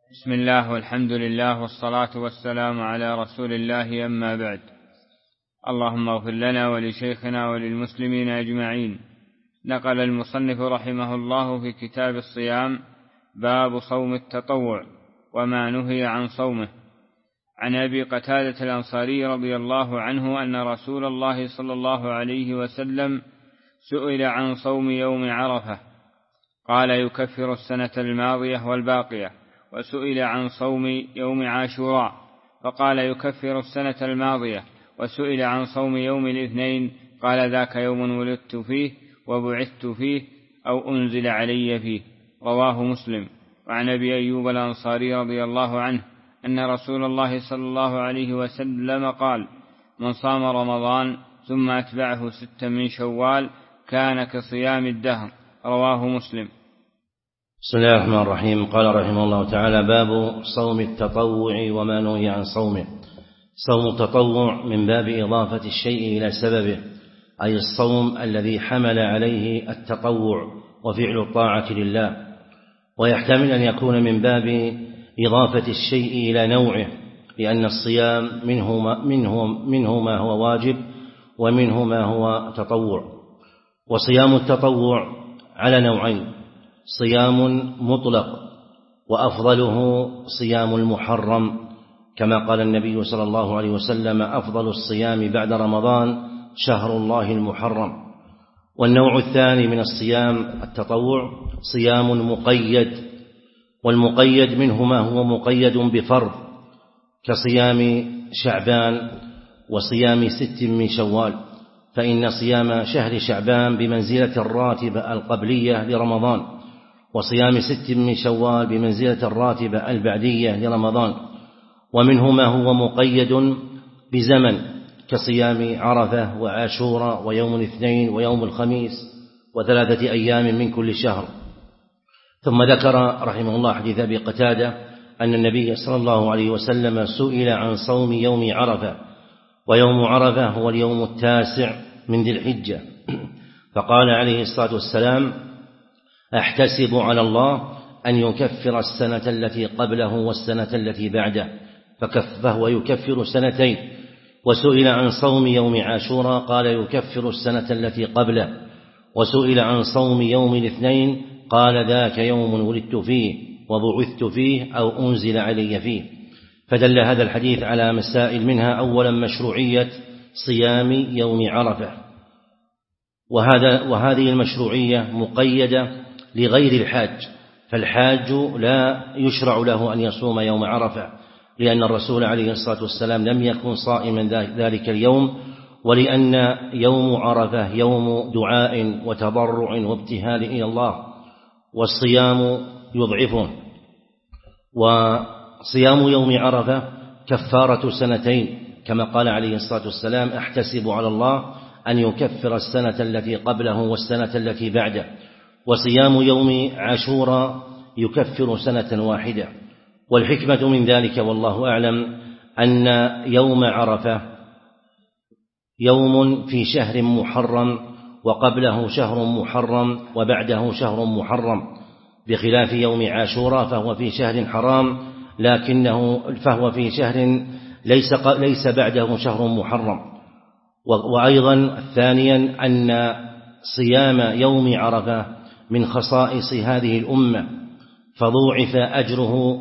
بسم الله والحمد لله والصلاة والسلام على رسول الله، أما بعد. اللهم اغفر لنا ولشيخنا وللمسلمين أجمعين. نقل المصنف رحمه الله في كتاب الصيام باب صوم التطوع وما نهي عن صومه عن أبي قتادة الأنصاري رضي الله عنه أن رسول الله صلى الله عليه وسلم سئل عن صوم يوم عرفة قال يكفر السنة الماضية والباقية، وسئل عن صوم يوم عاشوراء فقال يكفر السنة الماضية، وسئل عن صوم يوم الاثنين قال ذاك يوم ولدت فيه وبعثت فيه أو أنزل علي فيه. رواه مسلم. وعن أبي أيوب الأنصاري رضي الله عنه أن رسول الله صلى الله عليه وسلم قال من صام رمضان ثم أتبعه 6 من شوال كان كصيام الدهر. رواه مسلم. بسم الله الرحمن الرحيم. قال رحمه الله تعالى باب صوم التطوع وما نهي عن صومه. صوم التطوع من باب إضافة الشيء إلى سببه، أي الصوم الذي حمل عليه التطوع وفعل الطاعة لله، ويحتمل أن يكون من باب إضافة الشيء إلى نوعه، لأن الصيام منه ما هو واجب ومنه ما هو تطوع. وصيام التطوع على نوعين: صيام مطلق وأفضله صيام المحرم، كما قال النبي صلى الله عليه وسلم أفضل الصيام بعد رمضان شهر الله المحرم. والنوع الثاني من الصيام التطوع صيام مقيد، والمقيد منه ما هو مقيد بفرض كصيام شعبان وصيام 6 من شوال، فإن صيام شهر شعبان بمنزلة الراتبة القبلية لرمضان، وصيام 6 من شوال بمنزلة الراتبة البعدية لرمضان. ومنه ما هو مقيد بزمن كصيام عرفة وعاشوراء ويوم الاثنين ويوم الخميس و3 أيام من كل شهر. ثم ذكر رحمه الله حديث أبي قتادة أن النبي صلى الله عليه وسلم سئل عن صوم يوم عرفة، ويوم عرفة هو اليوم 9 من ذي الحجة، فقال عليه الصلاة والسلام أحتسب على الله أن يكفر السنة التي قبله والسنة التي بعده، فهو يكفر 2. وسئل عن صوم يوم عاشوراء قال يكفر السنة التي قبله، وسئل عن صوم يوم الاثنين قال ذاك يوم ولدت فيه وبعثت فيه أو أنزل علي فيه. فدل هذا الحديث على مسائل، منها أولا مشروعية صيام يوم عرفة، وهذه المشروعية مقيدة لغير الحاج، فالحاج لا يشرع له أن يصوم يوم عرفة، لأن الرسول عليه الصلاة والسلام لم يكن صائما ذلك اليوم، ولأن يوم عرفة يوم دعاء وتضرع وابتهال إلى الله، والصيام يضعفه. وصيام يوم عرفة كفارة 2، كما قال عليه الصلاة والسلام أحتسب على الله أن يكفر السنة التي قبله والسنة التي بعده. وصيام يوم عاشوراء يكفر 1 واحدة. والحكمة من ذلك والله أعلم أن يوم عرفة يوم في شهر محرم، وقبله شهر محرم وبعده شهر محرم، بخلاف يوم عاشوراء فهو في شهر حرام، فهو في شهر ليس بعده شهر محرم. وأيضا ثانيا أن صيام يوم عرفة من خصائص هذه الأمة، فضوعف أجره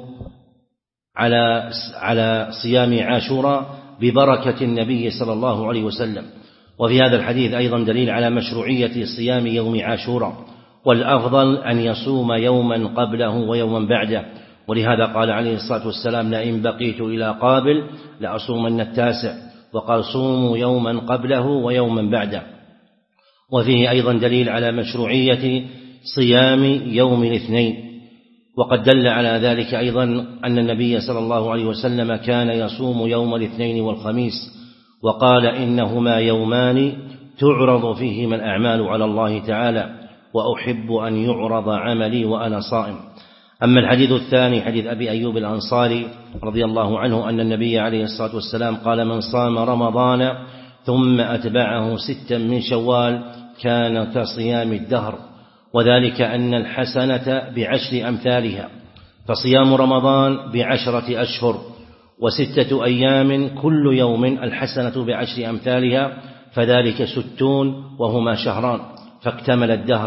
على صيام عاشوراء ببركة النبي صلى الله عليه وسلم. وفي هذا الحديث أيضا دليل على مشروعية صيام يوم عاشوراء، والأفضل أن يصوم يوما قبله ويوما بعده، ولهذا قال عليه الصلاة والسلام لئن بقيت إلى قابل لأصومن 9، وقال صوموا يوما قبله ويوما بعده. وفيه أيضا دليل على مشروعية صيام يوم الاثنين، وقد دل على ذلك أيضا أن النبي صلى الله عليه وسلم كان يصوم يوم الاثنين والخميس، وقال إنهما يومان تعرض فيهما الأعمال على الله تعالى، وأحب أن يعرض عملي وأنا صائم. أما الحديث الثاني حديث أبي أيوب الأنصاري رضي الله عنه أن النبي عليه الصلاة والسلام قال من صام رمضان ثم أتبعه 6 من شوال كان كصيام الدهر، وذلك أن الحسنة ب10 أمثالها، فصيام رمضان ب10 أشهر و6 أيام كل يوم الحسنة ب10 أمثالها، فذلك 60 وهما شهران، فاكتمل الدهر.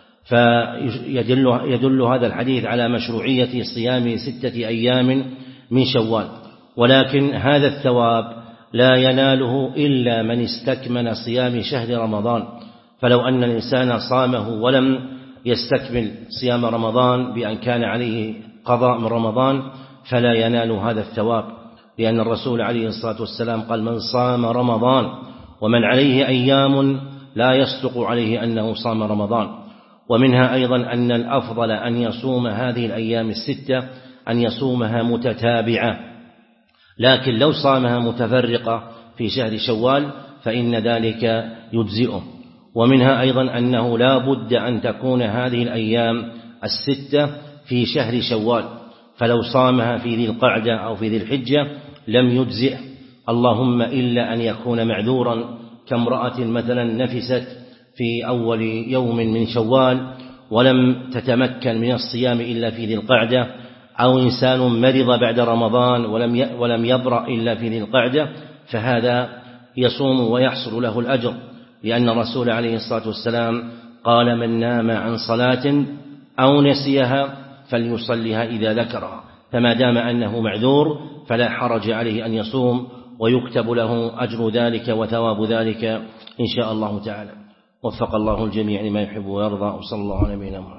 فيدل هذا الحديث على مشروعية صيام 6 أيام من شوال، ولكن هذا الثواب لا يناله إلا من استكمل صيام شهر رمضان. فلو أن الإنسان صامه ولم يستكمل صيام رمضان بأن كان عليه قضاء من رمضان فلا ينال هذا الثواب، لأن الرسول عليه الصلاة والسلام قال: من صام رمضان ومن عليه أيام لا يصدق عليه أنه صام رمضان. ومنها أيضا أن الأفضل أن يصوم هذه الأيام 6 أن يصومها متتابعة، لكن لو صامها متفرقة في شهر شوال فإن ذلك يجزئه. ومنها أيضا أنه لا بد أن تكون هذه الأيام 6 في شهر شوال، فلو صامها في ذي القعدة أو في ذي الحجة لم يجزئ، اللهم إلا أن يكون معذورا، كامرأة مثلا نفست في أول يوم من شوال ولم تتمكن من الصيام إلا في ذي القعدة، أو إنسان مرض بعد رمضان ولم يبرأ إلا في ذي القعدة، فهذا يصوم ويحصل له الأجر، لأن الرسول عليه الصلاة والسلام قال: من نام عن صلاة أو نسيها فليصلها إذا ذكرها. فما دام أنه معذور فلا حرج عليه أن يصوم، ويكتب له أجر ذلك وثواب ذلك إن شاء الله تعالى. وفق الله الجميع لما يحب ويرضى، وصلى الله على نبينا محمد.